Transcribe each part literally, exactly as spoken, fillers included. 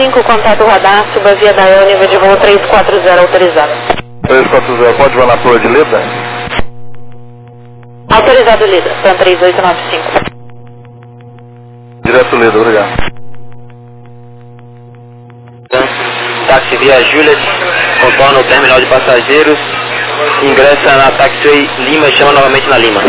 cinco, contato radar, suba via Dael, nível de voo três quatro zero autorizado. três quatro zero, pode voar na proa de Leda? Autorizado, Leda, Tan três oito nove cinco. Direto Leda, obrigado. Táxi via Juliet, contorna o terminal de passageiros, ingressa na Taxiway Lima e chama novamente na Lima.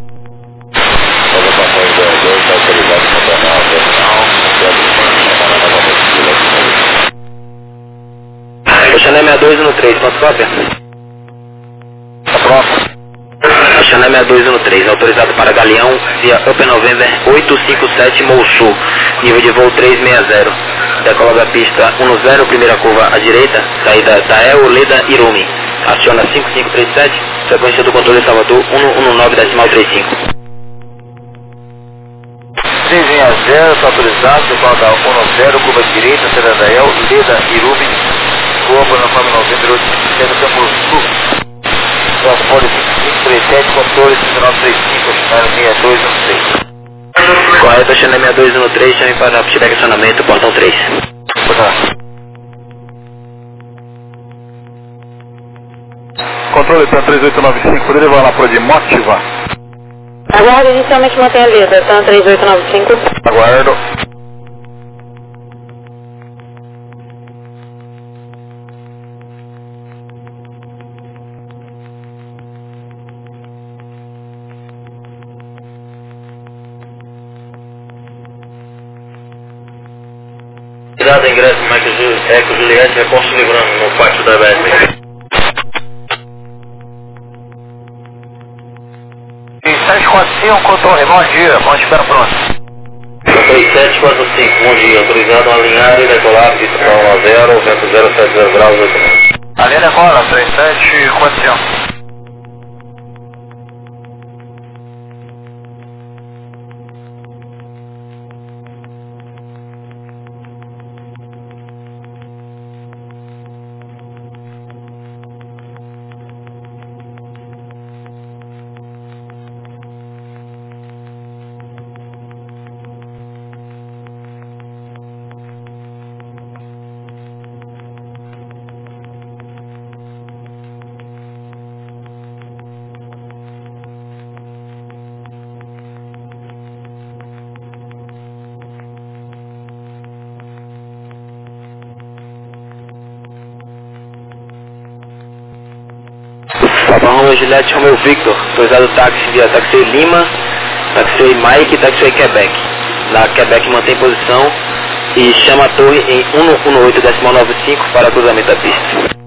O Chanel sessenta e dois no três, posso cópia? Tá pronto. O Chanel sessenta e dois no três, autorizado para Galeão via Open November oito cinco sete Mouçu, nível de voo trezentos e sessenta. Decola da pista um zero, primeira curva à direita, saída Dael, Leda, Irumi. Aciona cinco cinco três sete, frequência do controle Salvador um um nove decimal trinta e cinco. trezentos e sessenta, está autorizado, decola da um zero, curva à direita, saída Dael, Leda, Irumi. Voa para a Nova Novembro oito cinco sete, Campo Sul. Transporte cinco cinco três sete, controle cinco nove três cinco, Chanel sessenta e dois no três. Correto, Chanel sessenta e dois no três, chame para feedback acionamento, portão três. Controle Tan três oito nove cinco, poderia voar na proa de Motiva? Aguardo, inicialmente mantém a Leda, Tan três oito nove cinco. Aguardo. Cuidado, ingresso Mike Eco Juliette, reforço livrando no pátio da B S. sete quatro cinco, controle, bom dia, bom espera pronto. três sete quatro cinco, bom dia, autorizado a alinhar e decolar, pista para um zero, vento zero sete zero graus, oito metros. Alinha decola, três sete quatro cinco. Papa Romeo Juliette Romeo Victor, autorizado táxi via Taxiway Lima, Taxiway Mike e Taxiway Quebec. Na Quebec mantém posição e chama a torre em um um oito decimal nove cinco para cruzamento da pista.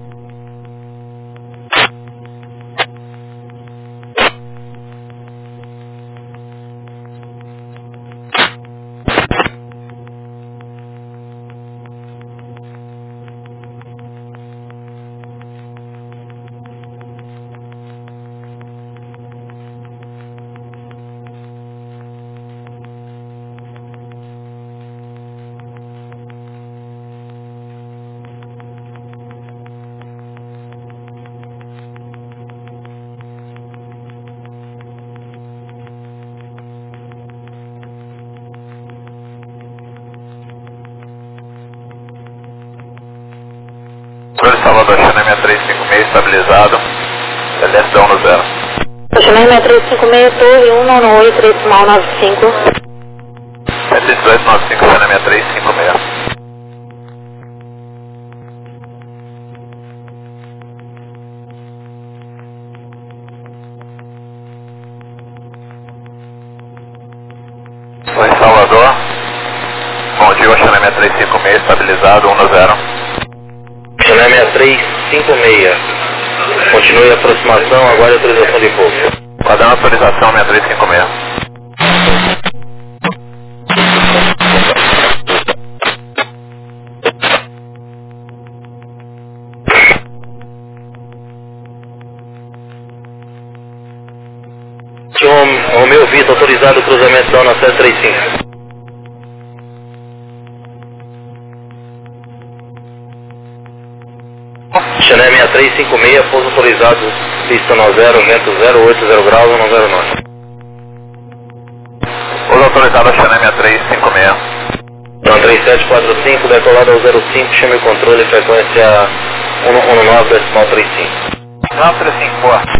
Controle Salvador, Chanel sessenta e três cinco seis, estabilizado. L S um no zero. Chanel sessenta e três cinco seis, torre um um oito decimal nove cinco. sete dois nove cinco, Chanel sessenta e três cinco seis. Oi, Salvador. Bom dia, Chanel sessenta e três cinco seis, estabilizado, um no zero. Chanel sessenta e três cinco seis, continue a aproximação, aguarde a autorização de pouso. Guardando a autorização sessenta e três cinco seis. Romeo Vitor, autorizado o cruzamento da ONA sete três cinco. Chanel sessenta e três cinco seis, pouso autorizado, pista no zero, vento zero oito zero graus, um zero nove. Pouso autorizado a Chanel sessenta e três cinco seis. Então três sete quatro cinco, decolado ao zero cinco, chame o controle, frequência um um nove decimal trinta e cinco. Não, trinta e cinco, boa.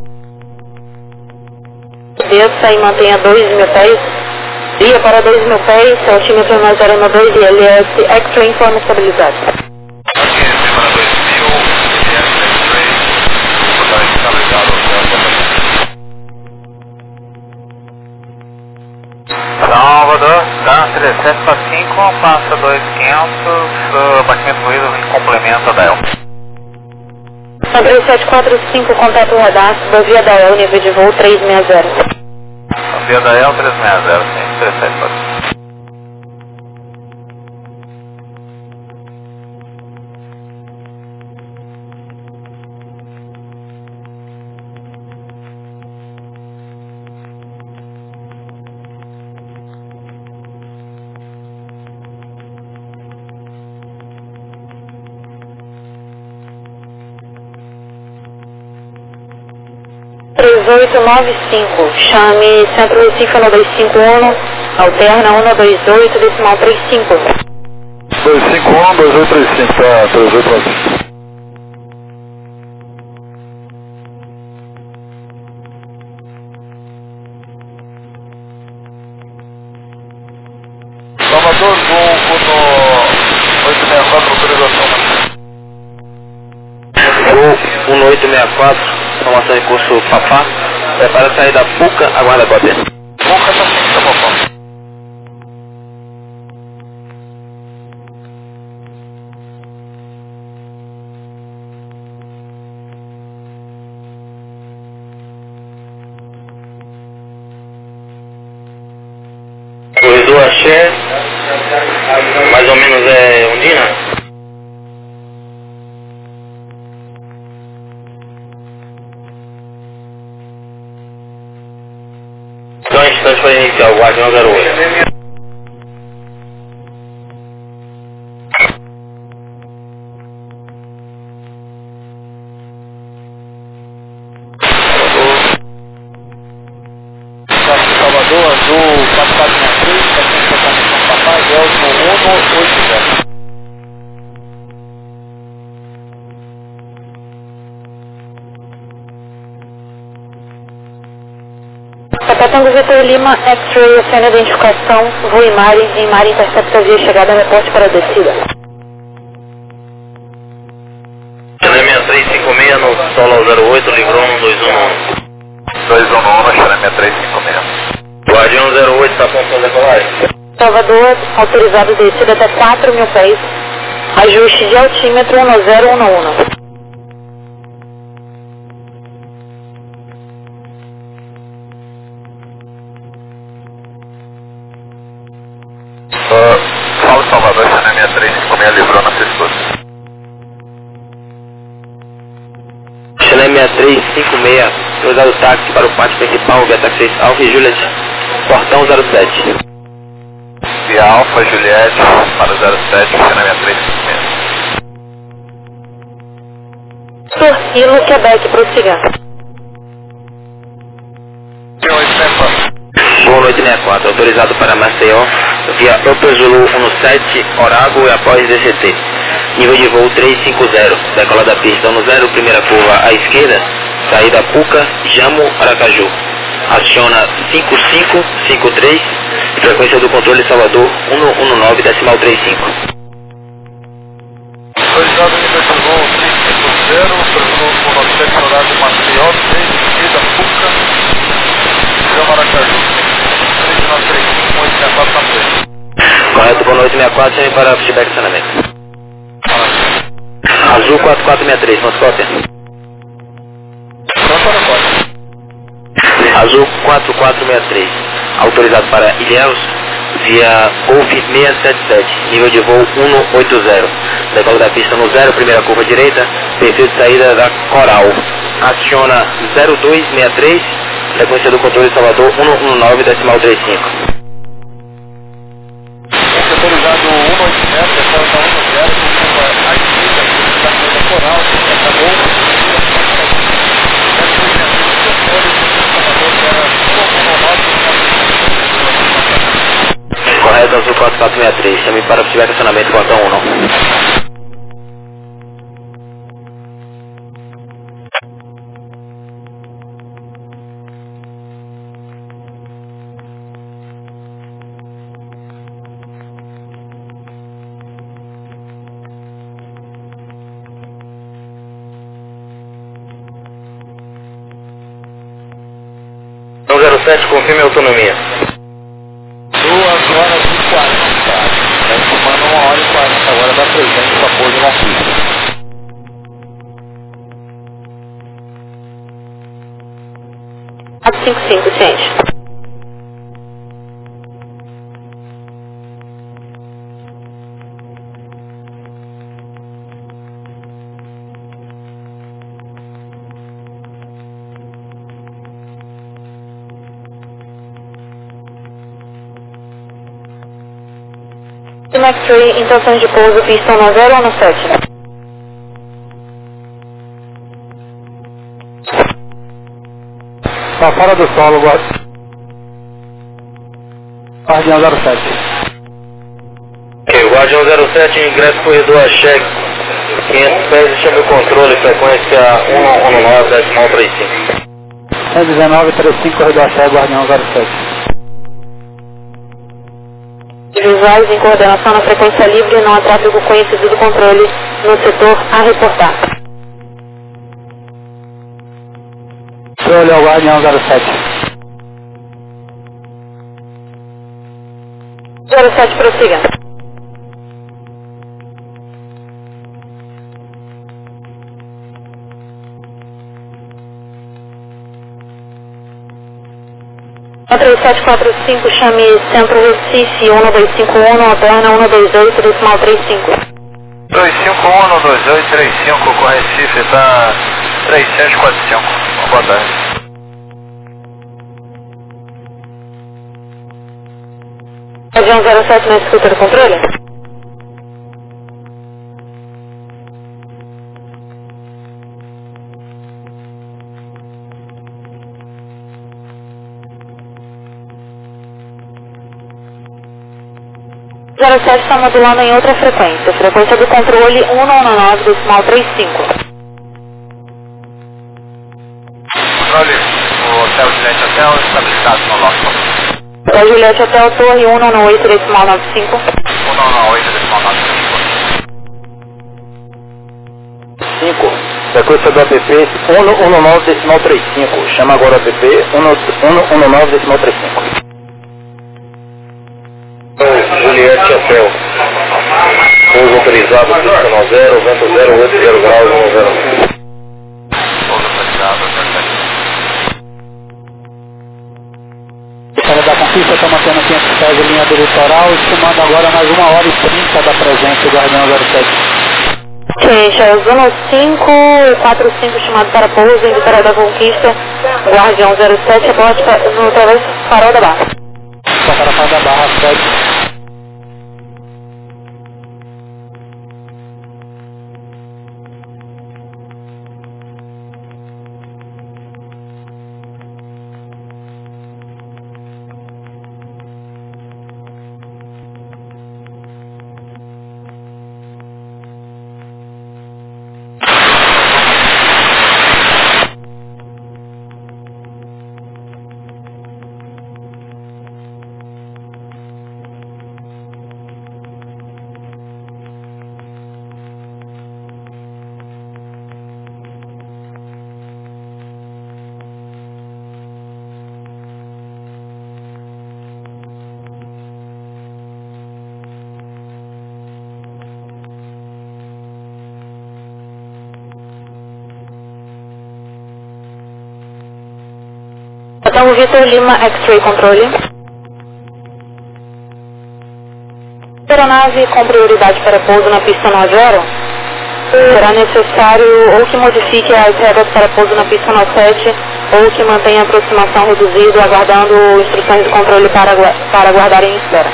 Desça e mantenha dois mil pés. Via para dois mil pés, altímetro na zero um dois e L S Extra informa estabilidade. Ok, acima da dois mil, L S X-Ray, portal estabilizado, Salvador, tá, três sete quatro cinco, passa dois mil e quinhentos, uh, batimento fluido em complemento da E L. três sete quatro cinco, contato radar, via da E L, nível de voo três seis zero. Via da E L três seis zero, sim, três sete quatro cinco. três oito nove cinco, chame Centro Recife um dois cinco um, alterna um dois oito, decimal trinta e cinco. dois cinco um, dois oito três cinco, tá, três oito nove cinco. Salvador, voo no oito seis quatro, autorização. Voo um oito seis quatro, formação em curso Papá, prepara sair da Puca, aguarda a cópia. Puca tá sim, tá bom. Corredor Axé, mais ou menos é Ondina? Então, instante para iniciar o Guardião zero oito. Salvador, azul quatro quatro seis três, está sendo totalmente papai, Delta um oito zero. Papatango Vitor Lima, X-Ray, acena a identificação, voo em Mari, em Mari intercepta via chegada, reporte para a descida. Chile três cinco seis no solo zero oito, livrou no dois um um. dois um um, Chile três cinco seis. Guardião zero oito, está pronto para decolagem. Salvador, autorizado descida até quatro mil pés, ajuste de altímetro no zero um um. Uh, Salve Salvador, Chile três cinco seis, livrou na Cestus. Chile três cinco seis, autorizado táxi para o pátio principal, via taxi Alfa e Juliet, portão zero sete. Via Alfa, Juliette, para zero sete, Chile três cinco seis. Torcilo, Quebec, prossiga. Boa noite sessenta e quatro, autorizado para Maceió, via Upper Zulu um sete, Orago e após D C T. Nível de voo trezentos e cinquenta, decola da pista um zero, primeira curva à esquerda, saída Puca, Jamo, Aracaju. Aciona cinco cinco cinco três, frequência do controle Salvador um um nove, decimal trinta e cinco. Autorizado nível de voo trezentos e cinquenta, previsão com novecentos horário de Maceió, três esquerda, Puca, Jamo, Aracaju. três nove três cinco, oito seis quatro na frente. Correto, boa noite sessenta e quatro, chame para feedback de estacionamento. Azul quatro quatro seis três, nossa cópia. Pronto para cópia. Azul quatro quatro seis três, autorizado para Ilhéus, via Golf seiscentos e setenta e sete, nível de voo cento e oitenta, decola da pista no zero, primeira curva direita, perfil de saída da Coral. Aciona zero dois seis três, frequência do controle Salvador um um nove, decimal trinta e cinco. Autorizado cento e oitenta, decola da um zero, curva à esquerda, da saída Coral, acabou. Correto, Azul quatro quatro seis três, chame para se tiver estacionamento portão um não. zero sete, confirme a autonomia. duas horas e quarenta. Está tomando uma hora e quarenta agora da presente para pouso na pista. quatro cinco cinco, gente. X-Ray, intenções de pouso, pista no zero ou no sete? Está fora do solo, guarda. Guardião zero sete. Ok, Guardião zero sete, ingresso corredor a cheque. quinhentos pés, chame o controle, frequência um um nove, decimal trinta e cinco. cento e dezenove, trinta e cinco, corredor a cheque, Guardião zero sete. Visuais em coordenação na frequência livre, não há tráfego conhecido do controle no setor a reportar. Olha o Guardião zero sete. zero sete, prossiga. três sete quatro cinco, chame Centro Recife, um dois cinco um, alterna um dois oito, decimal trinta e cinco. dois cinco um, dois oito três cinco, com Recife, está três sete quatro cinco. Boa tarde. Avião zero sete na escuta do controle? zero sete está modulando em outra frequência, frequência do controle um nove, decimal trinta e cinco. Controle, o Hotel Juliette Hotel, estabilizado no local. Hotel Juliette Hotel, Torre um nove oito, decimal noventa e cinco. um nove oito, decimal noventa e cinco. cinco. Frequência do A P P um nove, decimal trinta e cinco. Chama agora o A P P um nove, decimal trinta e cinco. Juliette Hotel. Pouso autorizado, pista zero, vento zero oito zero graus, um zero. Pouso autorizado, Para da conquista, está mantendo quinhentos pés de linha do litoral, estimando agora mais uma hora e trinta da presença do Guardião zero sete. Gente, é Zona cinco quatro cinco, estimado para pouso em Vitória da Conquista, Guardião zero sete, aporte no travesso Farol da Barra. Para Farol da Barra, sete. Então, Vitor Lima, X-Ray Controle. Aeronave com prioridade para pouso na pista no zero. Será necessário ou que modifique as regras para pouso na pista no sete ou que mantenha a aproximação reduzida, aguardando instruções de controle para, para aguardar em espera.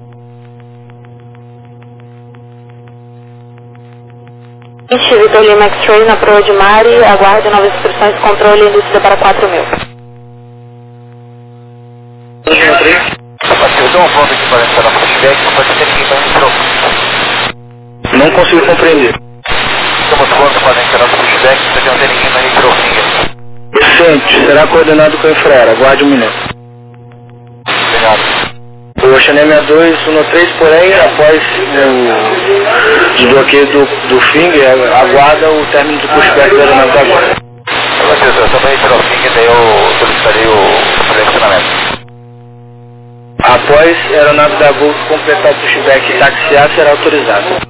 Vitor Lima, X-Ray na proa de Mari, aguarde novas instruções de controle induzida para quatro mil. Eu dou um ponto aqui para entrar na flashback, não pode ter ninguém para não consigo compreender. Estamos prontos para encarar o pushback, você não tem ninguém na Hidrofinger. Recente, será coordenado com o infraero, aguarde um minuto. Obrigado. O Chanel sessenta e dois um três, porém, após o desbloqueio do, do Finger, aguarda o término do pushback da aeronave da guarda. Eu também Hidrofinger, daí eu solicitaria o direcionamento. Após a aeronave da Gol completar o pushback e taxiar, será autorizado.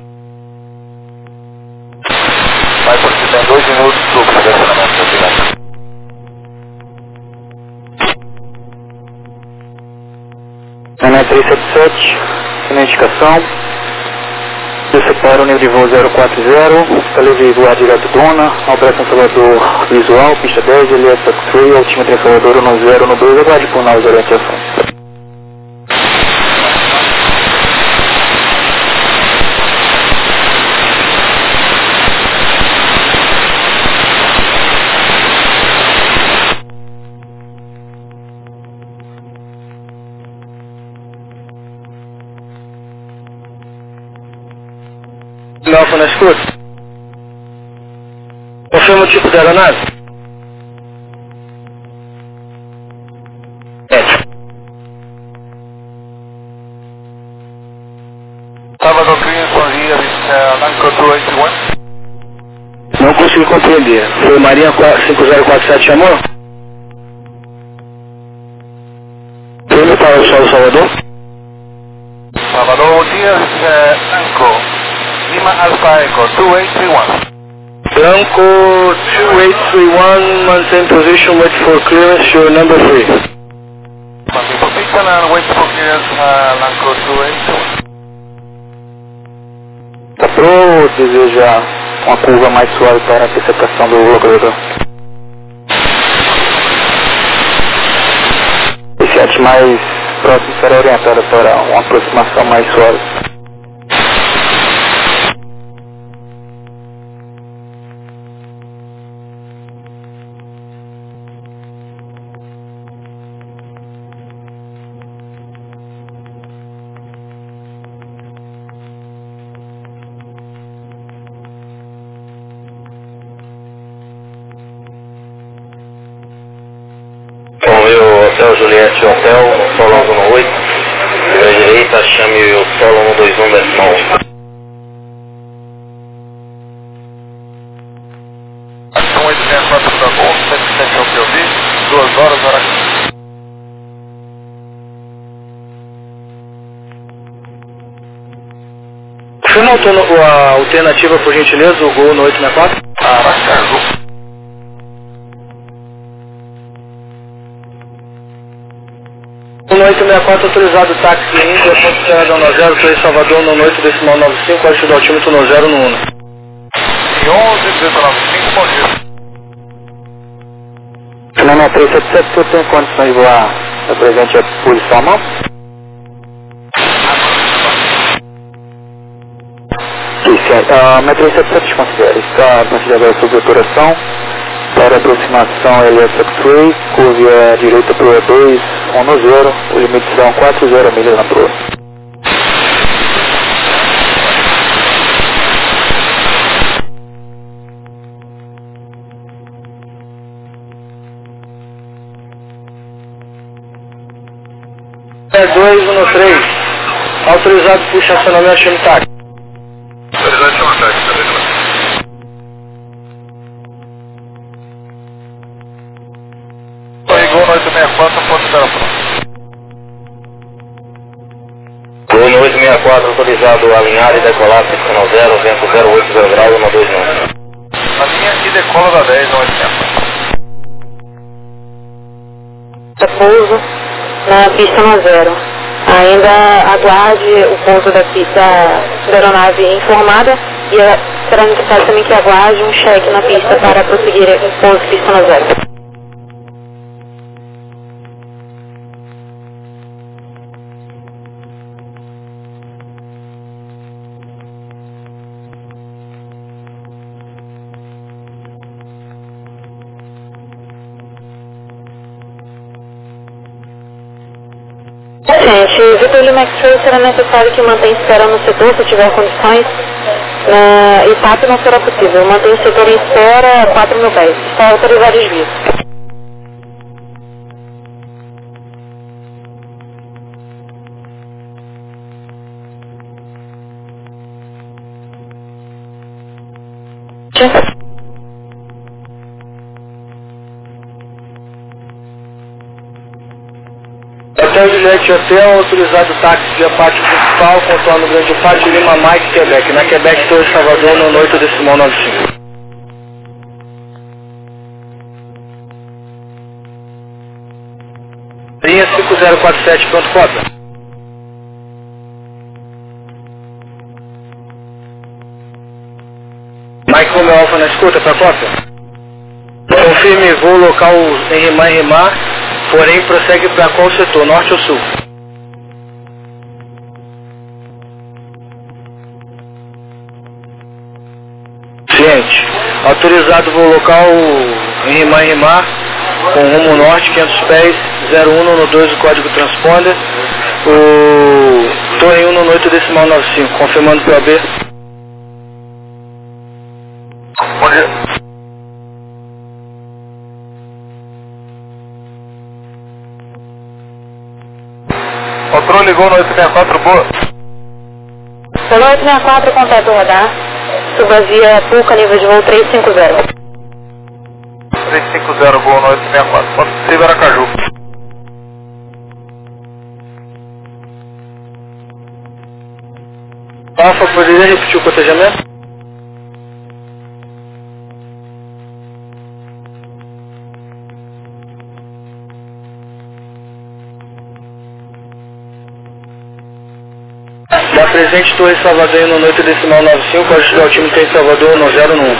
Vai solicitar em dois minutos o direcionamento, obrigado. Ana três sete sete, sem indicação. Desça para o nível de voo zero quatro zero, está livre voar direto Dona, a operação Salvador visual, pista dez, L S X-Ray, altimetria Salvador um zero um dois, aguarde por novas orientações. Alfa na escuta. Confirma o tipo da aeronave? É. Salvador Green, bom dia, uh, Lanco dois oito um. Não consegui compreender. Foi Marinha cinco zero quatro sete, chamou? Prêmio para o Sol Salvador? Salvador, bom dia, uh, Lanco. Lima Alpha Echo two eight three one. Blanco two eight three one, maintain position, wait for clearance, your number three. Mantém position and wait for clearance, uh, Lanco two eight three one. Está pro ou deseja uma curva mais suave para a interceptação do localizador? Esse arte mais próximo será orientado para uma aproximação mais suave. Hotel Juliette Hotel, Solo um oito, à direita, chame o Solo um dois um decimal. Ação oito seis quatro da Gol, sete sete ao P O V, duas horas, hora aqui. Confirma a alternativa, por gentileza, o Gol no oito seis quatro? Aracaju. No oito seis quatro, autorizado o táxi Índia, ponto zero um zero três Salvador, no oito decimal nove cinco, acho do altímetro no zero no um. E onze dezenove cinco, bom dia. Fenômeno três sete sete, você tem condições de voar da presente a posição à mão? Isso, a M três sete sete considera, está considerada sob autoração. Para aproximação L S X-Ray, curve à direita para o dois um zero, o limite são quatro zero milhas na proa. É dois um três, autorizado por estacionamento Chame Táxi. Autorizado Chame Táxi, tá vendo? Gol no oito seis quatro, ponto zero pronto. Gol no oito seis quatro, autorizado a alinhar e decolar, pista zero, vento zero oito zero grau, um dois um. A linha e decola da dez, no oito seis. Pouso na pista no zero. Ainda aguarde o pouso da pista da aeronave informada e será necessário também que aguarde um cheque na pista para prosseguir o pouso pista no zero. Gente, Vitor Lima X-Ray será necessário que mantenha espera no setor se tiver condições. E T A P não será possível. Mantém o setor em espera quatro mil pés. Está autorizado o desvio. Hotel Juliette Hotel, autorizado táxi via pátio principal, contorno Grande Pátio, Lima, Mike, Quebec. Na Quebec, Torre Salvador, no oito decimal noventa e cinco. Linha cinco zero quatro sete, pronto, cota. Mike Romeo Alfa na escuta, pra cota. Confirme voo local em Rimar em Rimar, porém prossegue para qual setor, norte ou sul? Ciente. Autorizado voo local em Rimar em Rimar, com rumo norte, quinhentos pés, zero um no dois, o código transponder. O Torre um no oito decimal noventa e cinco, confirmando P O B. Bom dia. Patrão ligou no oito seis quatro, boa. Pelo oito seis quatro, contato radar. Suba via Puca, nível de voo trezentos e cinquenta. trezentos e cinquenta, boa no oito seis quatro. Pode ser Aracaju. Alfa, poderia repetir o cotejamento? Da presente Torre Salvador no oito decimal noventa e cinco, pode ajudar o time que tem em Salvador no zero um.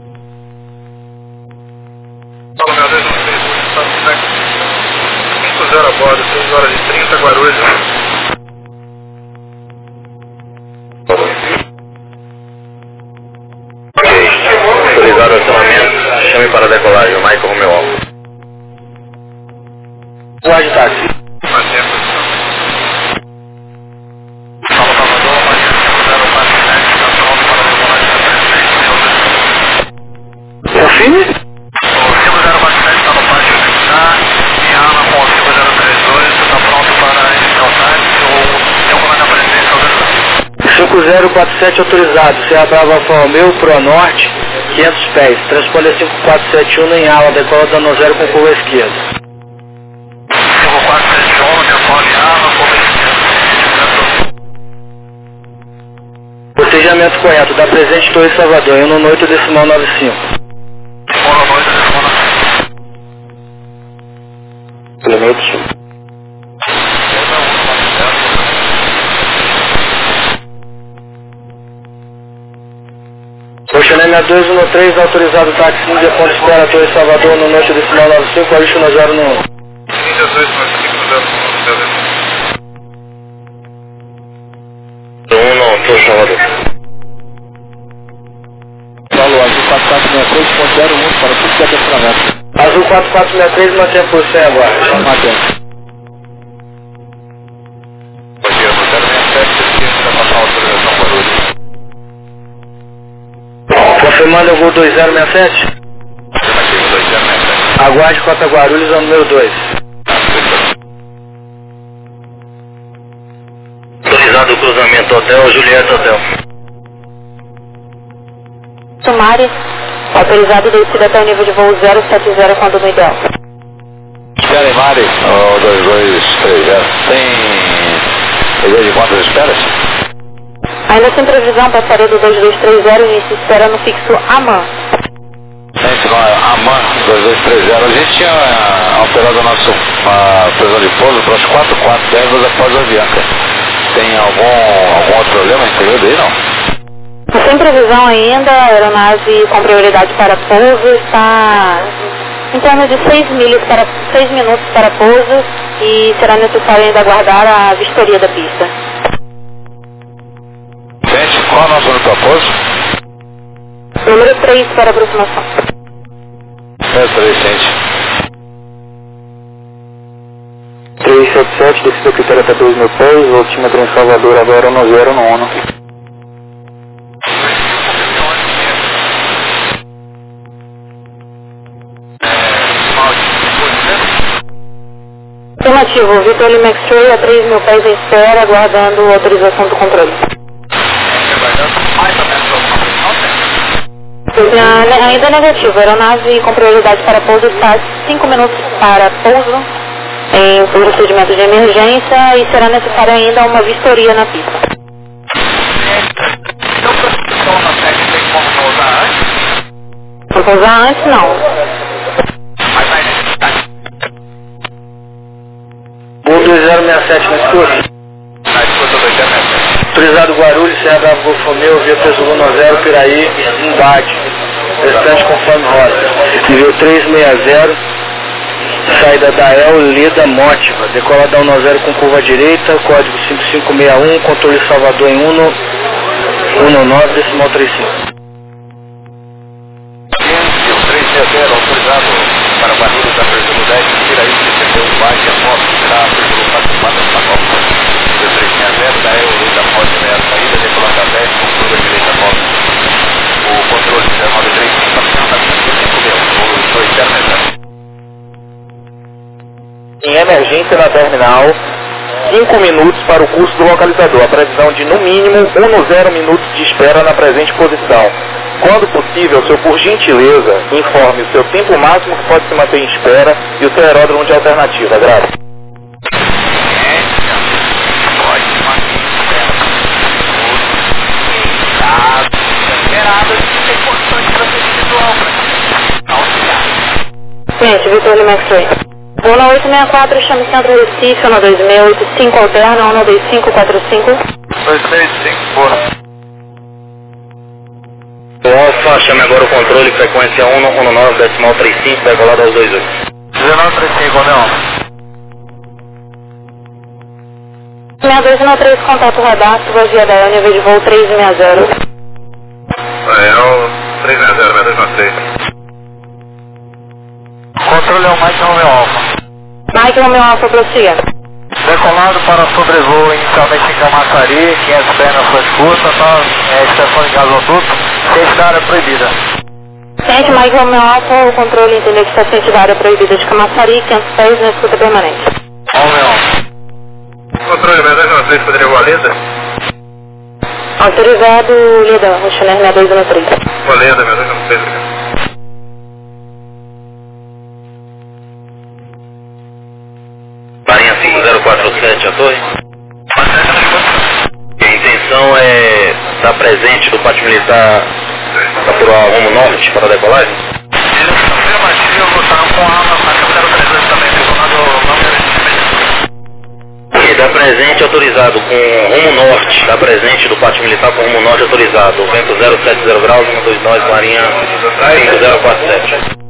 Fala, meu Deus, não sei, cinco zero a bordo, seis horas e trinta, Guarulhos. Ok, autorizado o acionamento, chame para decolagem, o Michael Romeo Alfa. Guarde táxi. Confirme? O cinco zero quatro sete está no pátio militar, em arma com o cinco zero três dois, está pronto para iniciar o táxi, ou tem alguma na presença organização? cinco zero quatro sete autorizado, Serra Brava Alfa Romeo, Pro Norte, quinhentos pés, transponder cinco quatro sete um em ala, decola dando zero com curva esquerda. cinco quatro sete um, decola em arma, curva esquerda. Cotejamento correto, da presente Torre Salvador, um no oito decimal noventa e cinco. Boa noite, boa Limite. Oceanemia dois um três, autorizado táxi Índia, ponto espera, Torre Salvador, no oito decimal noventa e cinco, Alixo no zero um. Índia dois, um no Torre Salvador. Paulo, Azul quatro quatro seis três ponto zero um para tudo que é estacionamento. Azul quatro quatro seis três, mantém por cem agora. Mantém. Bom dia, no zero seis sete, esqueci de passar a autorização Guarulhos. Confirmando o voo dois zero seis sete. Afirmativo dois zero seis sete. Aguarde Cota Guarulhos ao número dois. Autorizado o cruzamento Hotel Juliette Hotel. Sumari, autorizado descida até o nível de voo zero sete zero quando no ideal. Espera, Mari, o dois dois três zero. Tem ideia de quantas esperas? Ainda sem previsão, passaria do dois dois três zero, início espera no fixo AMAN. Gente, a AMAN dois dois três zero, a gente tinha alterado a nossa a previsão de pouso para as quatro quatro dez após a Avianca. Tem algum, algum outro problema em período aí, não? Sem previsão ainda, a aeronave com prioridade para pouso está em torno de seis milhas para seis minutos para pouso e será necessário ainda aguardar a vistoria da pista. Gente, qual é o nosso número para pouso? Número três para aproximação. É três, gente. três sete sete, descida critério até dois mil pés, o altímetro em Salvador agora no zero no ONU. Afirmativo, Vitor Lima X-Ray a três mil pés em espera, aguardando autorização do controle. Na, ainda negativo, a aeronave com prioridade para pouso está cinco minutos para pouso em procedimento de emergência e será necessária ainda uma vistoria na pista. Para pousar antes, não. Gol dois zero seis sete na escuta. Autorizado Guarulhos, Serra Bravo Golfo Romeu, via Peso um zero, Piraí, embate. Restante conforme rota. Nível três seis zero, saída da El, Leda, Mótiva. Decolada um zero com curva direita, código cinco cinco seis um, controle Salvador em um nove, decimal trinta e cinco. três seis zero, autorizado para Guarulhos, da Presidente dez, Piraí, recebeu o bate, a foto será pelo quatro quatro da Copa. três seis zero, da El, Leda, Mótiva, a saída, decolada dez, com curva direita, nove. O controle nove três cinco, está cinco cinco um, dois zero zero. Em emergência na terminal, cinco minutos para o curso do localizador. A previsão de no mínimo um zero minutos de espera na presente posição. Quando possível, senhor, por gentileza, informe o seu tempo máximo que pode se manter em espera e o seu aeródromo de alternativa. Graças. Gente, Vitor Lima X-Ray. Ona oito seis quatro, chame Centro Recife, Ona dois seis oito cinco alterna, Ona dois cinco quatro cinco. dois seis cinco, bora. Alfa, chame agora o controle, frequência um nove, decimal trinta e cinco, decolado aos dois oito. dezenove trinta e cinco, Romeu. seis dois nove três, contato radar, suba via da El, nível de voo três seis zero. É o três seis zero, seis dois nove três. Controle é o Mike Romeo Alfa. Mike Romeo Alfa, prossiga. Decolado para sobrevoo inicialmente em Camaçari, quinhentos pés na sua escuta, tá? É, extensão de gasoduto, ciente da área proibida. Ciente, Mike Romeo Alfa, o controle entendeu que está ciente da área proibida de Camaçari, quinhentos pés na escuta permanente. Romeo. Controle seis dois nove três, poderia voar Leda? Autorizado, Leda, Rochiner seis dois nove três. Voa Leda, seis dois nove três, obrigado. Marinha cinco zero quatro sete, a torre. A intenção é estar presente do pátio militar capturar rumo norte para a decolagem? Isso, afirmativo, está com arma, mas zero três dois também, decolado não. E dá presente autorizado com rumo norte, dá presente do pátio militar com rumo norte autorizado, vento zero sete zero graus, um dois nove, Marinha cinco zero quatro sete.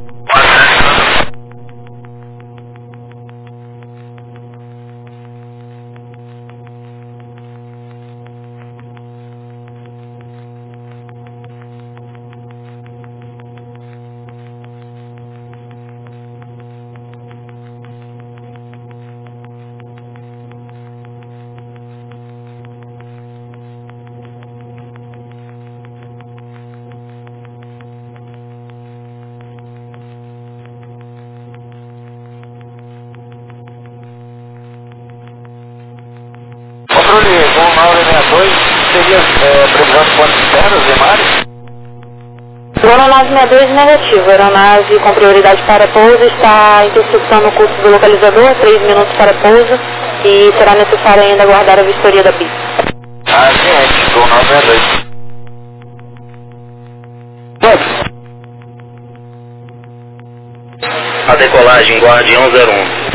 Controle um nove seis dois, seria é, previsão de pontos internos, Zemares? Aeronave sessenta e dois negativo, aeronave com prioridade para pouso está interceptando o curso do localizador, três minutos para pouso e será necessário ainda aguardar a vistoria da pista. Ah, ciente, do nove seis dois. A decolagem, Guardião zero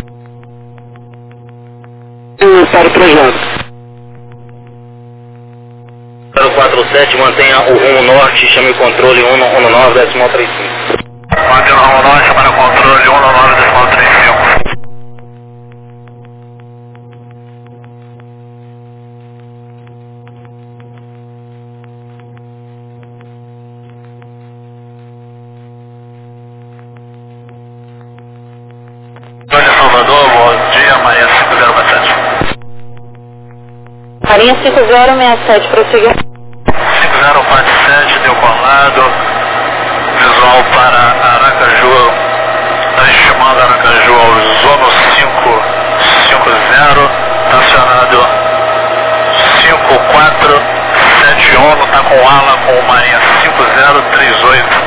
um. Para o projeto. zero quatro sete, mantenha o rumo norte, chame o controle um nove, decimal trinta e cinco. Mantenha o rumo norte para o controle um nove, decimal trinta e cinco. Salvador, bom dia, Marinha cinco zero sete. Marinha cinco zero seis sete, prossiga. cinco zero quatro sete, deu colado, visual para Aracaju, está estimando Aracaju ao Zono cinco quatro sete um, está com ala com Marinha cinco zero três oito.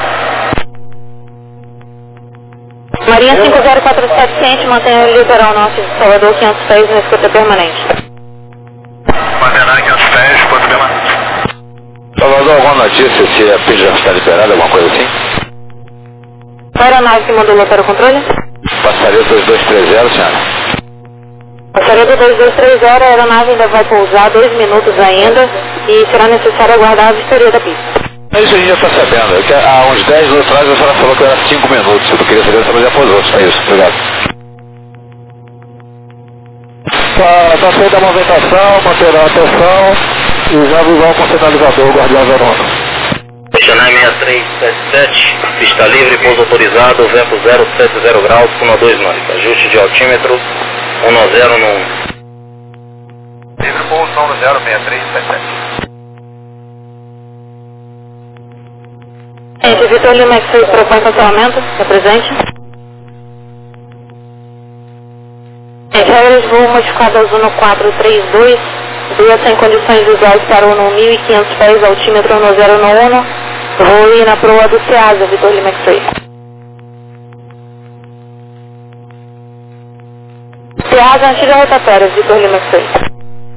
Marinha cinco zero quatro sete Ciente, mantenha o litoral norte de Salvador, quinhentos pés na escuta permanente. Manterá quinhentos pés, escuta permanente. Salvador, alguma notícia se a pista já está liberada, alguma coisa assim? Qual era a nave que mandou lotar o controle? Passaria dois dois três zero, senhora. Passaria do dois dois três zero, a aeronave ainda vai pousar dois minutos ainda e será necessário aguardar a vistoria da pista. É isso, a gente já está sabendo. É que há uns dez minutos atrás a senhora falou que era cinco minutos. Eu queria saber se ela já pousou. É isso, obrigado. Está tá feita a movimentação, manterá a atenção e já visual com o sinalizador, Guardião Verona. Chanel seis três sete sete, pista livre, pouso autorizado, vento zero sete zero graus, com dois nós. Ajuste de altímetro, um zero no um. Livre pouso no zero seis três sete sete. Gente, Vitor Lima X propõe cancelamento, é presente. Gente, regras de voo modificadas no quatro três dois, duas sem condições visuais para o no mil e quinhentos pés, altímetro no zero no um, voo na proa do Ceasa, Vitor Lima X. Ceasa, antiga rotatória, Vitor Lima X.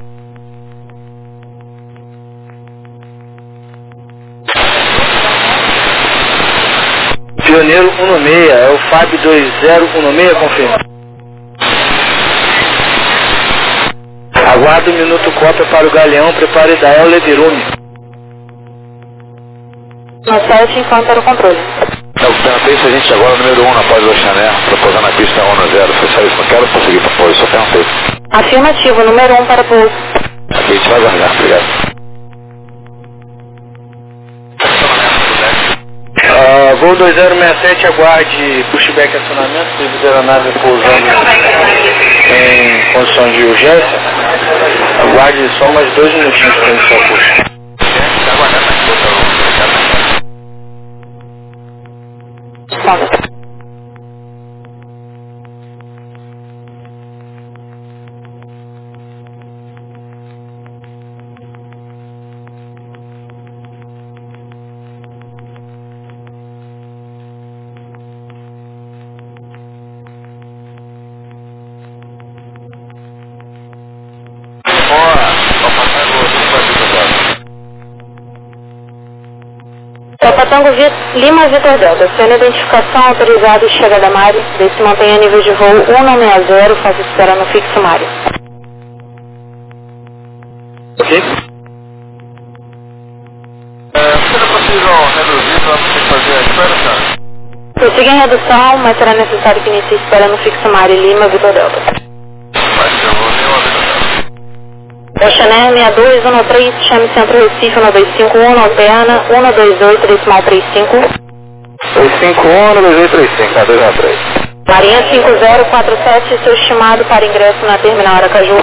Pioneiro um no seis, é o F A B dois zero um no seis, confirma. Aguardo um minuto cópia para o Galeão, prepare Dael Levirume. No sete, enquanto era o controle. Eu perguntei se a gente agora é o número um na pós do Chanel, para pousar na pista um no zero. Foi só isso, não quero conseguir para pôr, só perguntei. Afirmativo, número um para pouso. Aqui a gente vai aguardar, obrigado. Uh, voo dois zero seis sete, aguarde pushback acionamento, serviço da aeronave pousando em condição de urgência. Aguarde só mais dois minutinhos para iniciar o push. Tango Lima Vitor Delta, sendo identificação autorizada e chegada Mário, desse mantenha nível de voo um não seis zero, faça espera no fixo Mário. Ok? É, será possível reduzir para você fazer a espera, senhora? Prossiga em redução, mas será necessário que inicie espera no fixo Mário Lima Vitor Delta. Mas eu vou nem ouvir. O Chanel seis dois um três, chame Centro Recife um dois cinco um, alterna um dois oito, decimal trinta e cinco. dois cinco um, dois oito três cinco, tá, dois um três. Marinha cinco zero quatro sete, seu estimado para ingresso na terminal Aracaju.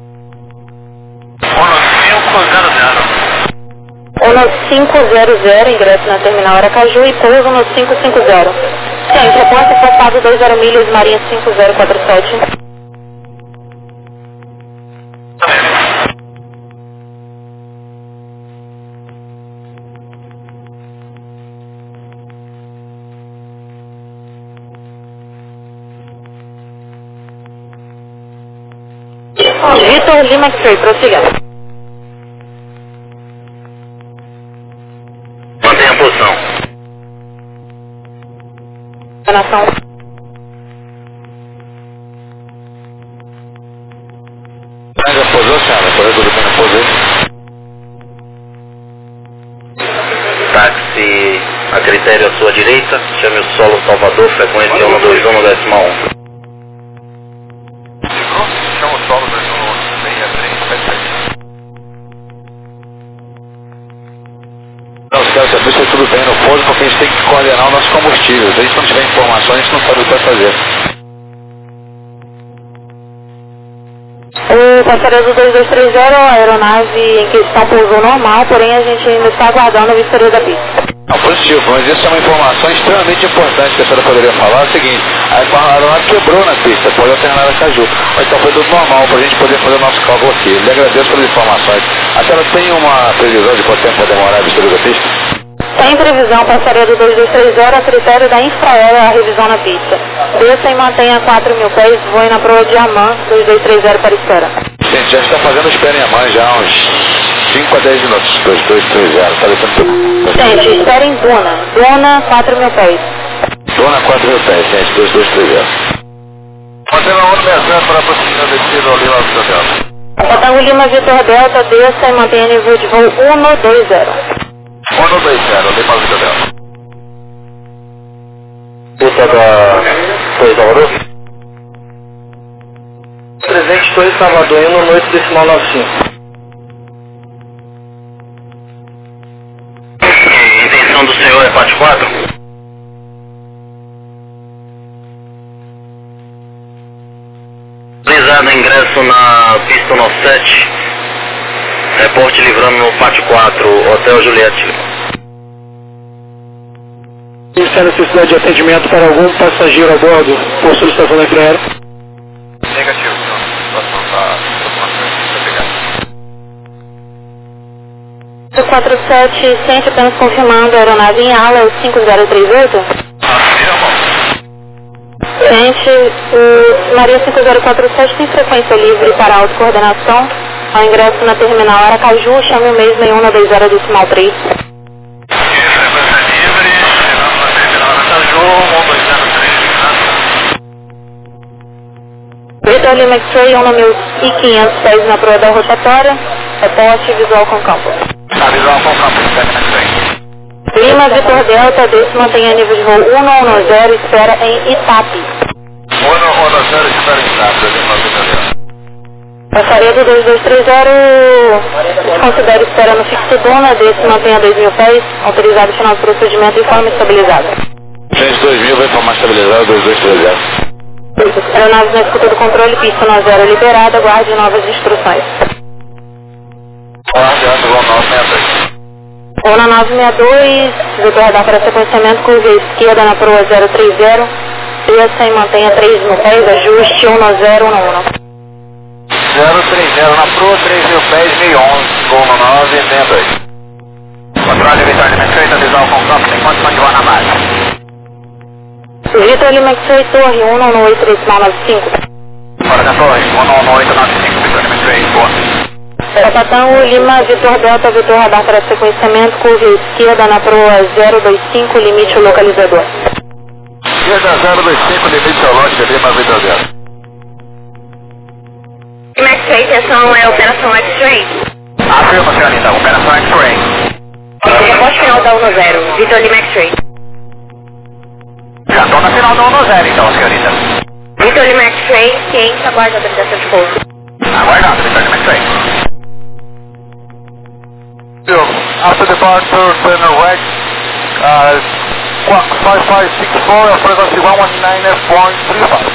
um cinco zero zero, ingresso na terminal Aracaju e pouso no cinco cinco zero. Sim, frequência passado dois zero milhas, Marinha cinco zero quatro sete. Vitor Lima X-Ray, prossiga. Mantenha a posição. Nação. Já pousou, senhora? Pousou tudo bem na pousei? Táxi a critério à sua direita, chame o solo Salvador, frequência um dois um, decimal um. Chama o solo dois um seis três sete sete. Não, os caras saber se é tudo bem no pouso, porque a gente tem que coordenar o nosso combustível. Se a gente não tiver informações, a gente não sabe o que vai fazer. O passageiro dois dois três zero, a aeronave em questão pousou normal, porém a gente ainda está aguardando a vistoria da pista. Não, positivo, mas isso é uma informação extremamente importante que a senhora poderia falar. É o seguinte, a aeronave quebrou na pista, pode alternar a Caju, mas então foi tudo normal para a gente poder fazer o nosso cálculo aqui. Eu lhe agradeço pelas informações. A senhora tem uma previsão de quanto tempo vai demorar a vistoria da pista? Sem previsão, passaria do dois dois três zero a critério da Infraero a revisão na pista. Desça e mantenha quatro mil pés, voe na proa de Amman, dois dois três zero para espera. Gente, já está fazendo espera em Amman já há uns cinco a dez minutos, dois dois três zero, está deixando... Gente, espera em Duna, Duna quatro mil pés. Duna quatro mil pés, gente, dois dois três zero. Mantendo a um seis zero para aproximar destino ao Lima Vitor Delta. Tango Lima Vitor Delta, desça e mantenha nível de voo um dois zero. um dois zero, Lima Vitor Delta. Pista da Torre Salvador? Presente Torre Salvador, indo noite decimal noventa e cinco. Intenção do senhor é quatro quatro? Realizado ingresso na pista nove sete. Reporte livrando no quatro quatro, Hotel Juliette. Existe a necessidade de atendimento para algum passageiro a bordo por solicitação da Infraero? Negativo, senhor. A situação está pegada. quatro sete, sente apenas confirmando a aeronave em ala, o cinco zero três oito. Sente, o Maria cinco zero quatro sete tem frequência livre para autocoordenação. Ao ingresso na terminal Aracaju, chame o mesmo em um dois zero decimal três. Vitor Lima X-Ray, um mil e quinhentos pés na proa da rotatória. Reporte visual com campo. Tá, visual com campo, Lima Vitor Delta, desce mantenha nível de voo um um zero, espera em Itapi. um zero, espera em Itapi, Lima Vitor Delta. Passaria do dois dois três zero, considere espera no fixo Duna, desce mantenha dois mil pés, autorizado final do procedimento em forma estabilizada. Gente, dois mil vai formar estabilizado, dois dois três zero. Aeronave na escuta do controle, pista nove zero liberada, aguarde novas instruções. Guardiando, voo nove seis dois. Ou na nove seis dois, vetor radar para sequenciamento, curva esquerda na proa zero três zero, desça e mantenha três mil pés, ajuste um zero um um. zero três zero na proa, três mil pés, mil e onze, voo no nove seis dois. Controle Vitor Lima X-Ray, visual com campo, tem quantos mantivar na base? Vitor Lima X-Ray, torre um um oito decimal nove cinco. Fora da torre, um um oito nove cinco, Vitor Lima X-Ray, boa. Patão Lima Vitor Delta, vetor radar para sequenciamento, curva esquerda na proa zero dois cinco, limite o localizador. Esquerda zero dois cinco, limite ao lote, Lima Vitor Delta. Lima X-Ray, atenção, é operação X-Ray. Afirma, senhorita, operação X-Ray. Reporte final da um zero, Vitor Lima X-Ray. Já estou na final da um zero então, senhorita. Vitor Lima X-Ray, ciência, aguarde a autorização de pouso. Aguardando, Vitor Lima X-Ray. After departure, turn right, uh, five five six four, frequency one one nine point three five.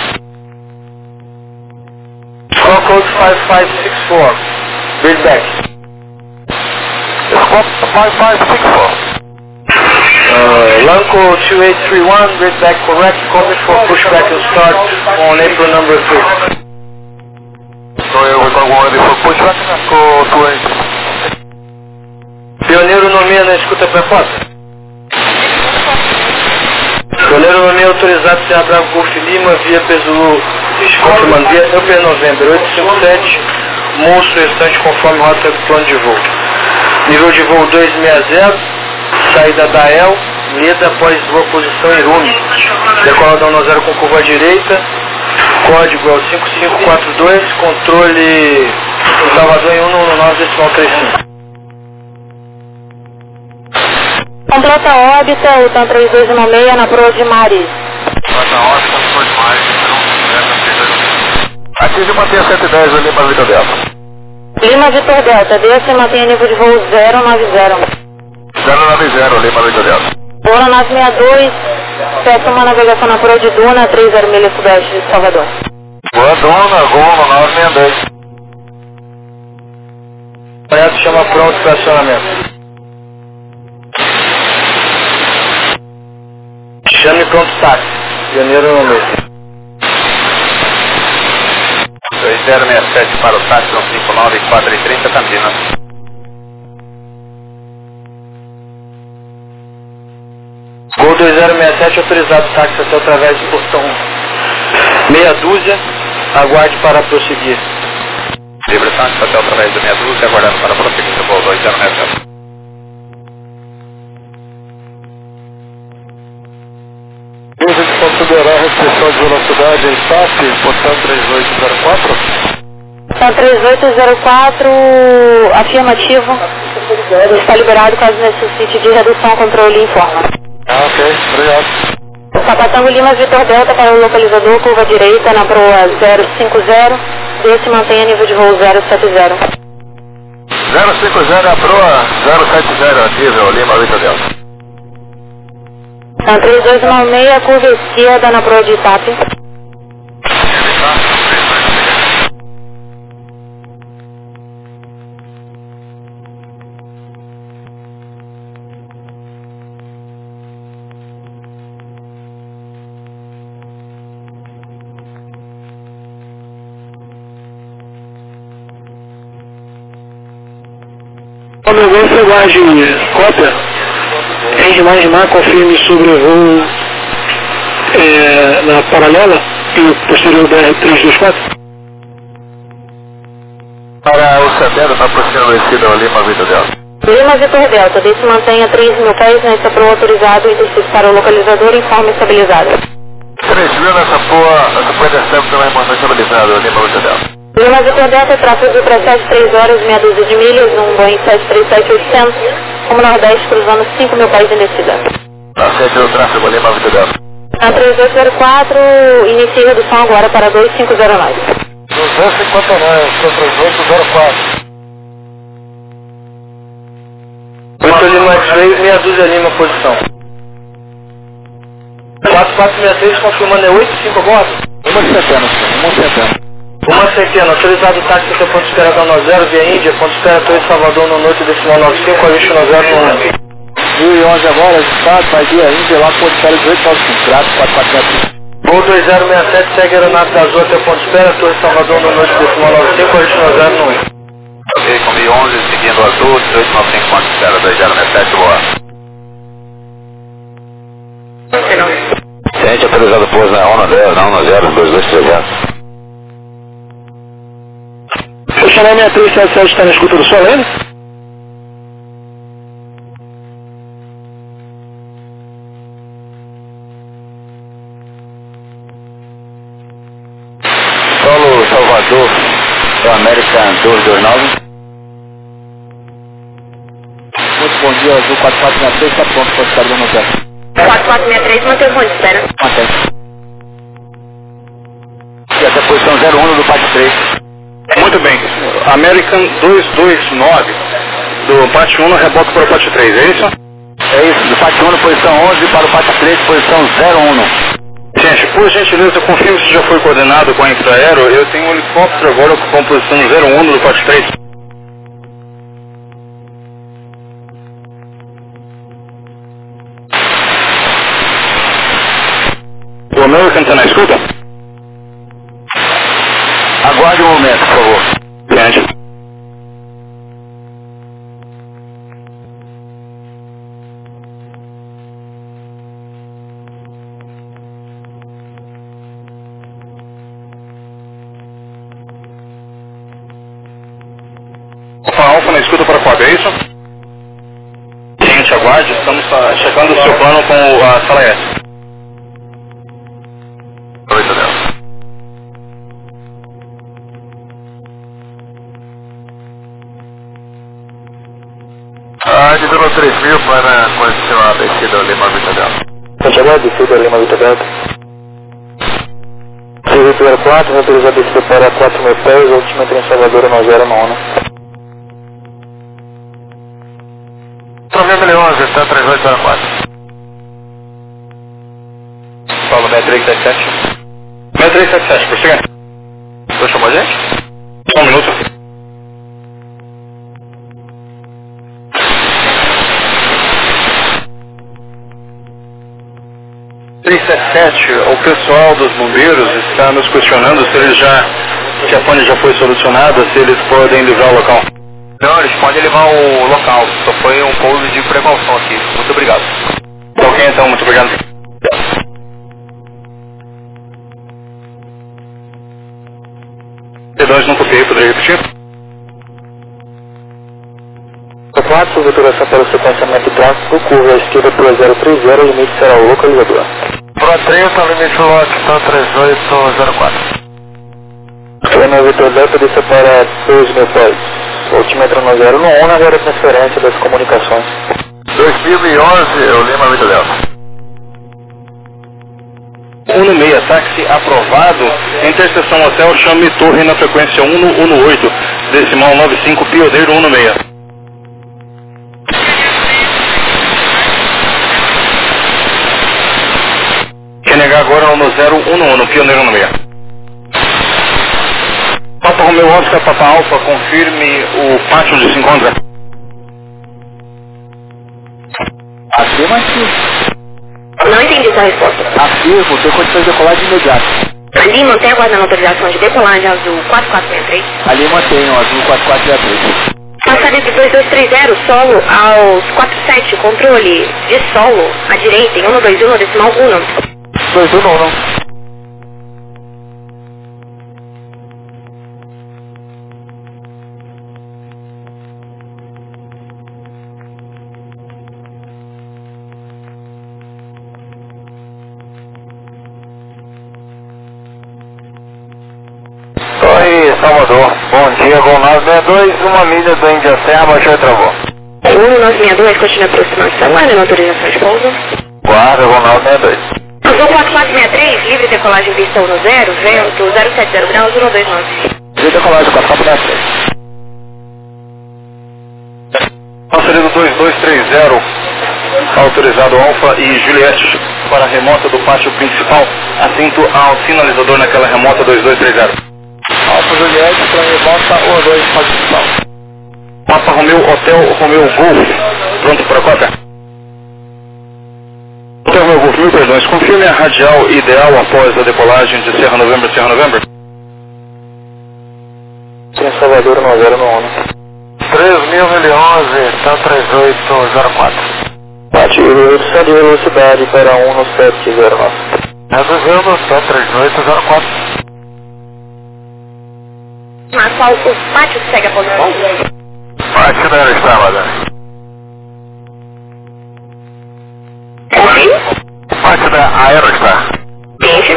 Call code five five six four, read back. five five six four. Uh, Lanco two eight three one, read back correct, copy for pushback and start on April number three. So we're going to go for pushback and go to eight. Pioneiro nomeia na escuta preposta. Pioneiro nomeia autorizado Serra Bravo Golf Lima via Pesulu, confirmando via Upper November oito cinco sete, moço restante conforme rota do plano de voo. Nível de voo dois seis zero, saída da E L, Leda após sua posição em Rume. Decolada um zero com curva à direita, código é o cinco cinco quatro dois, controle Salvador em um um nove decimal três cinco. Completa órbita, o TAM três dois um seis na proa de Maris. Completa órbita, proa de Maris, então, atinge mantenha cento e dez, Lima Vitor Delta. Lima Vitor Delta, desça e mantenha nível de voo zero nove zero. zero nove zero, Lima Vitor Delta. Voo na nove seis dois, peça uma navegação na proa de Duna, três zero milhas sudeste de Salvador. Boa Duna, voo no nove seis dois. Projeto chama pronto para acionamento. Chame pronto táxi. Janeiro no mês. dois zero seis sete para o táxi cinco nove quatro trinta Campinas. Gol dois zero seis sete autorizado táxi até através do portão meia dúzia. Aguarde para prosseguir. Livre táxi até através do meia dúzia, aguardando para prosseguir do voo dois zero seis sete. Uso de considerar a restrição de velocidade em T A P, portão três oito zero quatro. Portão três oito zero quatro, afirmativo. Está liberado caso necessite de redução, controle e informa. Ah, ok, obrigado. Sapatango Lima Vitor Delta para o localizador, curva direita na proa zero cinco zero, desse mantenha nível de voo zero sete zero. zero cinco zero, a proa zero sete zero, nível Lima Vitor Delta. Então, três dois um seis, curva esquerda na proa de Itape. O negócio é guarde cópia. Em rimar, rimar, confirme sobre o voo é, na paralela e o posterior B R três dois quatro. Para o Sandero, está prosseguindo ao Lima Vitor Delta. Lima Vitor Delta, desse mantenha três mil pés nessa proa autorizado, intercede para o localizador em forma estabilizada. três mil nessa proa, nessa proa intercept também mantém estabilizado, Lima Vitor Delta. Lima Vitor Delta, tráfego para sete três horas, meia dúzia de milhas, num Boeing sete três sete oitocentos, como Nordeste, cruzando cinco mil pés em descida. Aceite o tráfego, Lima Vitor Delta. Na três oito zero quatro, inicie redução agora para dois cinco zero nove. duzentos e cinquenta e nove, três oito zero quatro. oito Lima X-Ray, meia dúzia Lima, posição. quatro quatro seis três, confirmando é oito cinco a bordo? Uma centena, uma centena. Uma centena, autorizado o táxi até ponto de espera da nove zero, via Índia, ponto de espera Torre Salvador no noite decimal nove cinco, aviso no zero no um. mil e onze agora, estado, vai via Índia, lá ponto de espera dezoito nove cinco, quatro quatro quatro. Voo dois zero seis sete, segue a aeronave da Azul até ponto de espera, Torre Salvador no noite decimal nove cinco, aviso no zero no um. Ok, com mil e onze, seguindo Azul, dezoito nove cinco, ponto de espera, dois zero seis sete, boa. Ciente autorizado pouso na ONU zero, na ONU zero, dois dois três zero. O Chanel seis três sete sete está na escuta do Solene? Solo Salvador, do American dois dois nove. Muito bom dia, Azul quatro quatro seis três, está pronto para estar dando zero. quatro quatro seis três, mantém o ponto de espera. Mantém. E até a posição zero um do P A C três. Muito bem. American dois dois nove, do P A T um no reboque para o P A T três, é isso? É isso, do P A C um, posição onze, para o P A C três, posição zero um. Gente, por gentileza, confirme se já foi coordenado com a Infraero. Eu tenho um helicóptero agora com posição zero um do P A T três. O American está na escuta? Aguarde um momento, por favor. Gente. Alfa na escuta para quatro, é isso? Gente, aguarde, estamos uh, checando o seu plano com a sala S. Oito dela. Ah, nível três mil para continuar a descida ao Lima Vita Delta. Continuar a descida ao Lima Vita Delta. seis oito zero quatro, autorizado a descida para quatro mil pés, última entre em Salvador no zero nove. nove mil e onze, está três oito zero quatro. Paulo, seis três sete sete. seis três sete sete, prossiga. Você chamou a gente? Só um minuto. sete, o pessoal dos bombeiros está nos questionando se eles já, se a pane já foi solucionada, se eles podem livrar o local. Não, eles podem levar o local, só foi um pouso de precaução aqui. Muito obrigado. Tá ok, então, muito obrigado. T dois não copiei, poderia repetir? quatro, vituração para o sequenciamento de tráfego, curva à esquerda pela zero três zero, limite será o localizador. Pro trinta, limite lote, então três oito zero quatro. Lima Vitor Delta, desça para dois mil pés. Altímetro no zero um, na área de transferência das comunicações. dois mil e onze, eu Lima Vitor Delta. um no seis, táxi aprovado, interseção hotel, chame torre na frequência um no um no oito, decimal nove cinco, pioneiro um no seis. Quer negar agora no zero um no um, no pioneiro um no seis. Papa Romeu Oscar, Papa Alfa, confirme o pátio onde se encontra. Acima aqui. Não entendi essa resposta. Afirmo, tem condições de decolar de imediato. Ali mantém aguardando autorização de decolagem azul quatro quatro seis três. Ali mantenho, azul quatro quatro seis três. Passada de dois dois três zero, solo aos quatro sete, controle de solo à direita em um no dois um, no decimal um. dois um não. Oi, Salvador. Bom dia, Gol nove seis dois, uma milha do Índia Serra, baixou e travou. um nove seis dois, continua aproximação, guarda na autorização de pouso. Guarda, Gol nove seis dois. Azul quatro quatro seis três, livre decolagem pista um no zero, vento zero sete zero graus, um dois nove. Livre decolagem quatro quatro seis três. Passaredo dois dois três zero, autorizado Alfa e Juliette para a remota do pátio principal, atento ao sinalizador naquela remota dois dois três zero. Alfa Juliette para remota um dois pátio principal. Papa Romeu Hotel Romeu Golf, pronto para a cota? Hotel Romeu Golf, mil perdões, confirme a radial ideal após a decolagem de Serra Novembro, Serra Novembro. Tem Salvador no zero no um. três mil e onze, então três oito zero quatro. Ativo, redução de velocidade para um no sete zero nove. Reduzindo, então três oito zero quatro. Mas qual o pátio segue a posição? Pátio da Aerostar, madame. Confirme. Pátio da Aerostar. Deixe.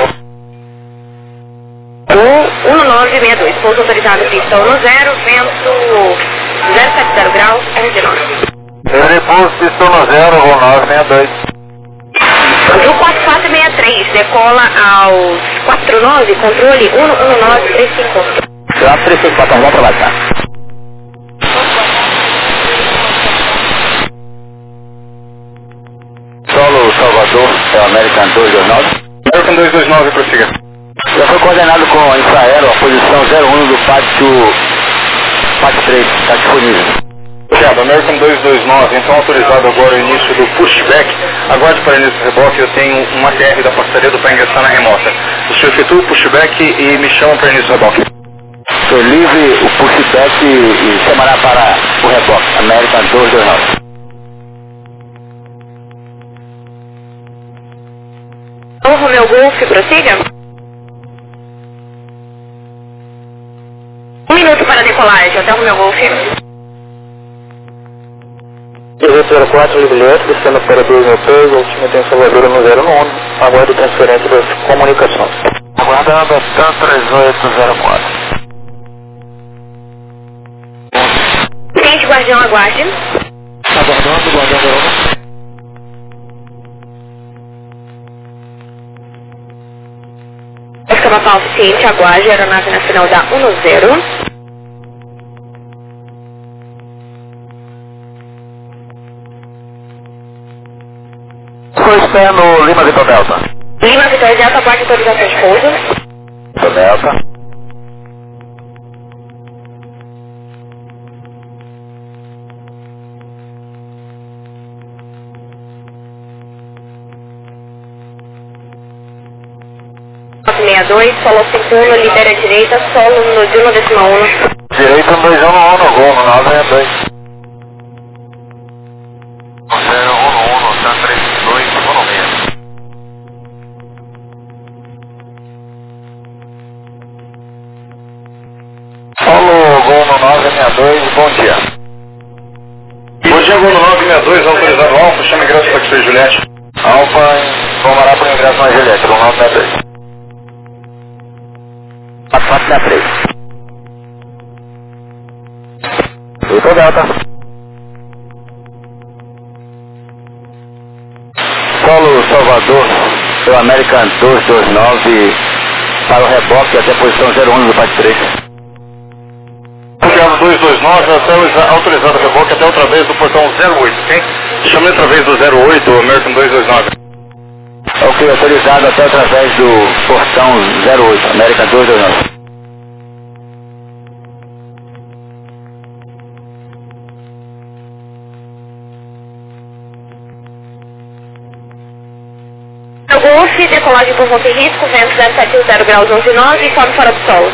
um nove seis dois, pouso autorizado pista um no zero, vento zero sete zero graus, onze nove. Livre pouso, pista no zero, Gol nove seis dois. Azul quatro quatro seis três, decola aos quatro nove, controle um um nove três cinco. Já três cinco quatro, vamos para baixar. Solo Salvador, é o American dois dois nove. American dois dois nove, prossiga. Já foi coordenado com a Infraero, a posição zero um do pátio, pátio três, está disponível. Obrigado, American dois dois nove, então autorizado agora o início do pushback. Aguarde para início do reboque, eu tenho uma T R da Passaredo para ingressar na remota. O senhor efetua o pushback e me chama para início do reboque. Estou livre, o pushback e, e chamará para o reboque, American dois dois nove. O Romeu Golf, prossiga. Um minuto para a decolagem, até o Romeu Golf. zero quatro, Juliette, descendo para dois mil pés, altímetro em Salvador no zero um, aguardo transferência das comunicações. Aguardando, então três oito zero quatro. Cliente Guardião, aguarde. Aguardando, guardando. Escavatal oficiente, aguarde, aeronave nacional da um no zero. Estou esperando Lima Vitor Delta. Lima Vitória Delta, aguarde autorização de pouso. Vitor Delta. seis dois, solo cinco um, libera a direita, solo no de um décimo um. Direita no dois um um, no gol, no nove seis dois. zero um um, tá três dois, um seis. Solo gol no nove seis dois, bom dia. Bom dia, gol no nove seis dois, autorizado Alfa, chama ingresso para que Juliette. Alfa, vamos lá para o ingresso na Juliette, no nove seis dois. quatro seis três. Vitor Delta. Solo Salvador, pelo American dois dois nove, para o reboque até a posição zero um do parte três. Confiado dois dois nove, até autorizado reboque até outra vez do portão zero oito, ok? Chame outra vez do zero oito, American dois dois nove. Ok, autorizado até através do portão zero oito, American dois dois nove. Golf, decolagem por volta em risco, vento zero sete zero graus onze nove e sobe fora do solo.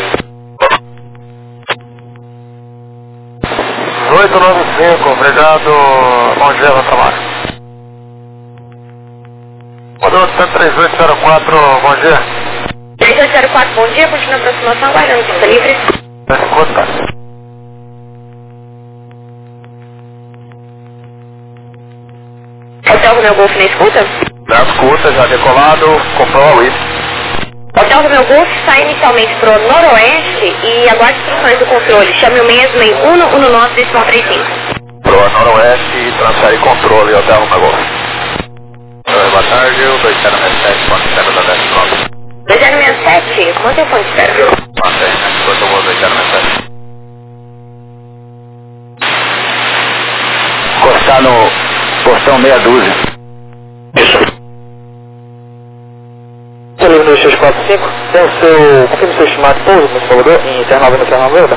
oito nove cinco, obrigado, bom dia, no trabalho. Modelo três oito zero quatro, bom dia. três oito zero quatro, bom dia, continua a aproximação, aguardando pista livre. Escuta. Hotel Romeo Golf na escuta? Na escuta, já decolado, comprou a Wii. Hotel Romeo Golf sai inicialmente para o noroeste e aguarde instruções do controle. Chame o mesmo em um um nove decimal trinta e cinco. Pro noroeste e transfere controle, Hotel Romeo Golf. Boa tarde, o dois zero seis sete, pode ser da dez nove. dois zero seis sete, quanto tempo de espera? Mantém, enquanto eu vou dois zero seis sete. Encostar no portão meia dúzia. Isso. Telefone dois seis quatro cinco, tem o seu, confirme o seu estimado de pouso no Salvador, em Terra no Terra Nova,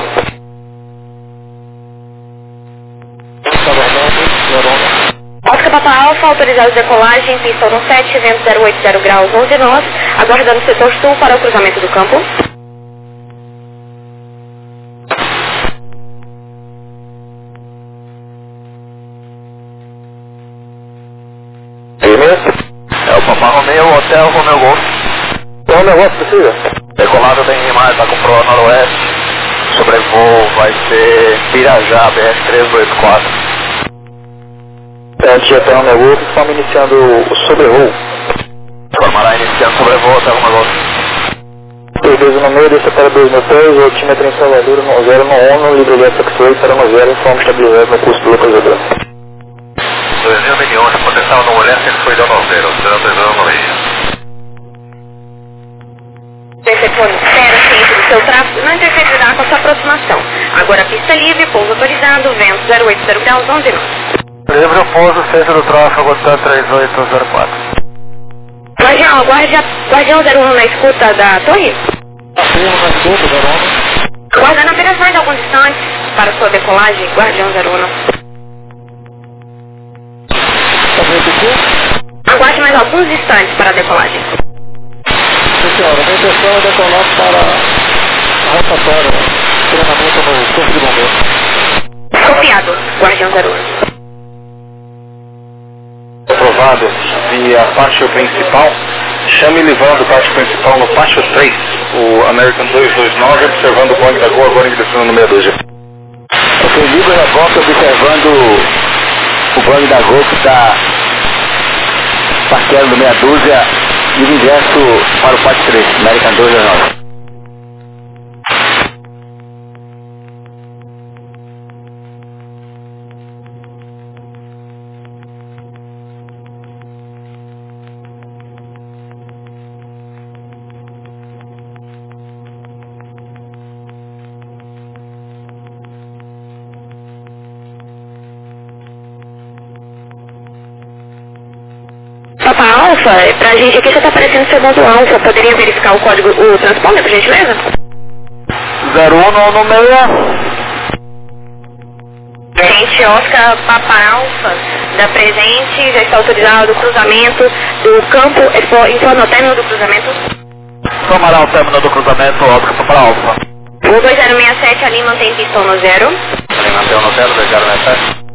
Oscar Papa Alfa, autorizado de decolagem, pista um sete, vento zero oito zero graus onze nove, aguardando o setor sul para o cruzamento do campo. É o Papa Romeo, Hotel Romeo Golf. é um negócio possível? Decolado bem mais, tá com pro noroeste. Sobrevoo vai ser Pirajá, B R três oito quatro. É, tinha até um negócio, estamos iniciando o sobrevoo. Formará iniciando sobrevoo, Hotel Romeo Golf. dois dois no meio, desce para dois no três, altímetro em Salvador, no zero no um, livre de Saxoy, para no zero, forma estabilizada no curso do localizador. dois mil milhões, potencial no oeste, ele foi dando zero, zero três no meio. Telefone espera ciente do seu tráfego não interferirá com a sua aproximação. Agora pista livre, pouso autorizado, vento zero oito zero graus onze nove. Livre o pouso, centro do tráfego, Hotel três oito zero quatro. Guardião, guardia, Guardião zero um na escuta da torre? Afirma na escuta, zero um. Aguardando apenas mais alguns instantes para sua decolagem, Guardião zero um. Está vendo aqui? Aguarde mais alguns instantes para a decolagem. Senhora, minha intenção é decolar para a rotatória, treinamento no corpo de bombeiro. Copiado, Guardião zero um. Aprovado via pátio principal. Chame levando o pátio principal no pátio três, o American dois dois nove, observando o Boeing da Gol, agora ingressando no meia dúzia. Ok, livre a boca, observando o Boeing da Gol que está parqueando no meia dúzia e o ingresso para o pátio três, American dois dois nove. Papa Alfa, pra gente aqui já tá aparecendo segundo Alfa. Poderia verificar o código, o transponder, por gentileza? zero um no meia. Gente, Oscar Papa Alfa, da presente, já está autorizado o cruzamento do campo, em torno ao término do cruzamento. Tomará o término do cruzamento, Oscar para Alfa. O dois zero seis sete ali mantém pistão no zero. Ali mantém no zero, dois zero seis sete.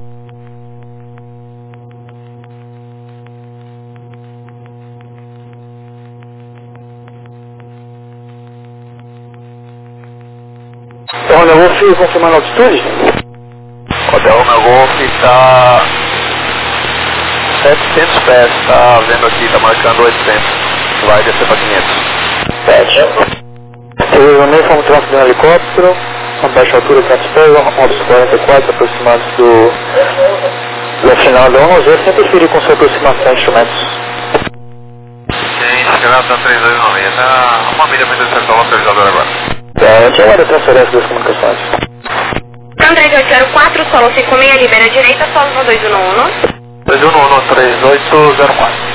Honda Wolf, confirmando a altitude? Hotel Romeo Golf está setecentos pés, está vendo aqui, está marcando oitocentos. Vai descer para quinhentos. sete. Telefonei, fomos tráfego de um helicóptero, a baixa altura quinhentos pés, onze quarenta e quatro, aproximados do, do final da onze, sempre interferir com sua aproximação de instrumentos. Gente, Canadá três dois nove, está uma milha para interceptar o localizador agora. É, a gente aguarda a transferência das comunicações. Então três oito zero quatro, solo cinco seis, libera a direita, solo no dois um um. dois um um, três oito zero quatro.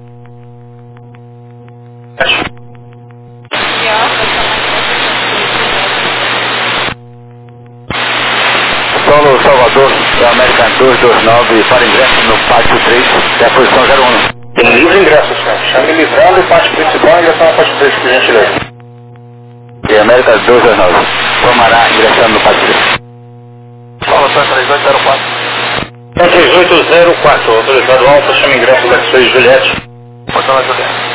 Solo Salvador, da América dois dois nove, para ingresso no pátio três, é a posição zero um. Tem livre ingresso, senhor. Chame livrando o pátio principal e ingressão na pátio três, por gentileza. E América dois dois nove, tomará ingressando no pátio três. Fala, três oito zero quatro. três oito zero quatro, autorizado alto, chame ingresso da X Juliette. Portão da Juliette.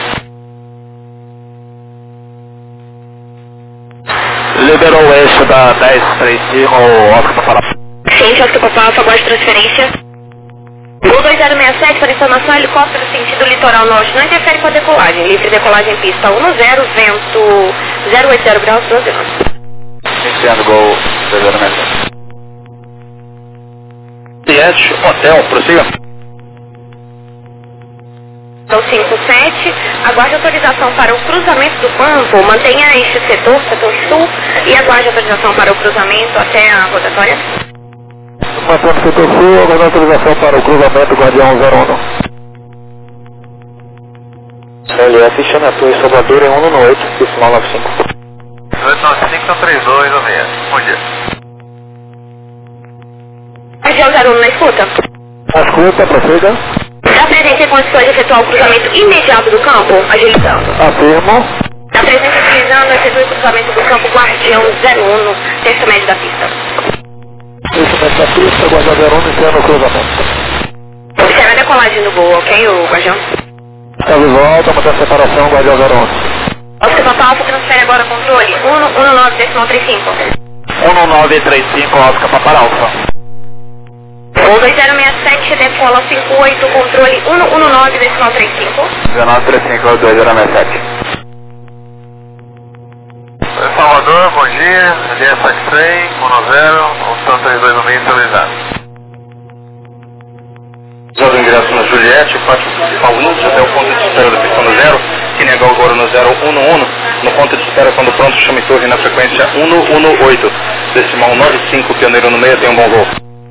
Liberou o eixo da dez três cinco, Oscar para falar. Sim, Oscar Papá, a favor de transferência. O dois zero seis sete, para informação, helicóptero sentido litoral norte, não interfere com a decolagem. Livre decolagem pista um zero, vento zero oito zero graus, doze nove. Iniciando gol dois zero seis sete. Juliette, hotel, prossiga. Então cinco sete, aguarde autorização para o cruzamento do campo, mantenha este setor, setor sul, e aguarde autorização para o cruzamento até a rotatória. Mantendo o setor sul, aguarda autorização para o cruzamento Guardião zero um. L F, chame a torre Salvador em um um oito, decimal nove cinco. oito nove cinco, três dois nove seis. Bom dia. Guardião zero um na escuta. A escuta, prossiga. Dá presente em condições de efetuar o cruzamento imediato do campo, agilizando. Afirmo. Dá presente utilizando efetuar o cruzamento do campo Guardião zero um no terço médio da pista. Instrumento da pista, Guardião zero um, iniciando o cruzamento. Observe a decolagem do voo, ok, o Guardião? Está de volta, mantém a separação, Guardião zero um. Oscar Papa Alfa transfere agora o controle, um um nove decimal trinta e cinco. um nove três cinco, Oscar para Alfa. O dois zero seis sete, decola cinco oito, controle um um nove decimal trinta e cinco. dezenove trinta e cinco, dois zero seis sete. Salvador, bom dia. D S X-Ray, um zero, função três dois um meio, estabilizado. Usado o ingresso na Juliette, o pátio principal índice até o ponto de espera da pista no zero, que negou agora no zero um um. No ponto de espera, quando pronto, chame torre na frequência um um oito, decimal nove cinco, pioneiro no meio, tem um bom voo.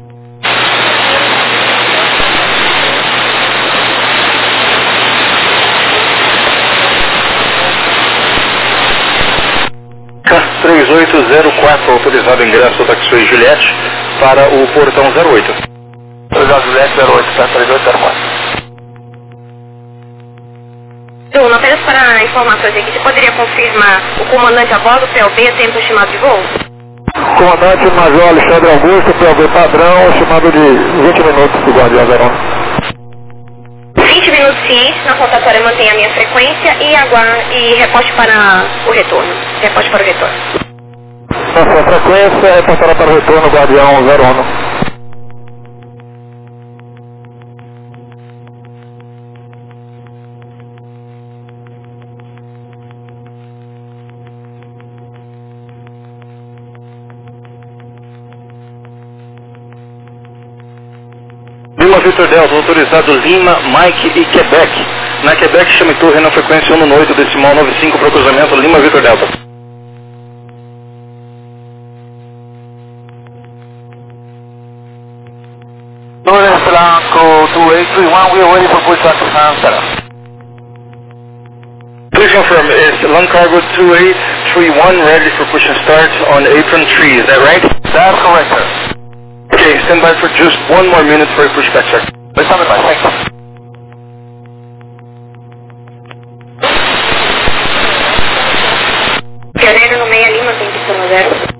três oito zero quatro, autorizado o ingresso da X-Ray Juliette para o portão zero oito. Autorizado Juliette zero oito, três oito zero quatro. Bruno, apenas para informações aqui, você poderia confirmar o comandante a bordo, P L B, tempo estimado de voo? Comandante Major Alexandre Augusto, P L B padrão, estimado de vinte minutos do Guardião zero um. vinte minutos ciente, na rotatória mantenha a minha frequência e aguarde e reporte para o retorno. Reporte para o retorno. Nossa frequência, reportará para o retorno Guardião zero um. Lima Victor Delta, autorizado Lima, Mike e Quebec. Na Quebec, chame torre na frequência um oito, decimal nove cinco para o cruzamento Lima Victor Delta. Northern Blanco two eight three one, we are waiting for push back to Sunset. Please confirm, is Lung Cargo two eight three one ready for push and start on apron three, is that right? That's correct, sir. Okay, stand by for just one more minute for a pushback, sir. Please stand by, thank you. zero.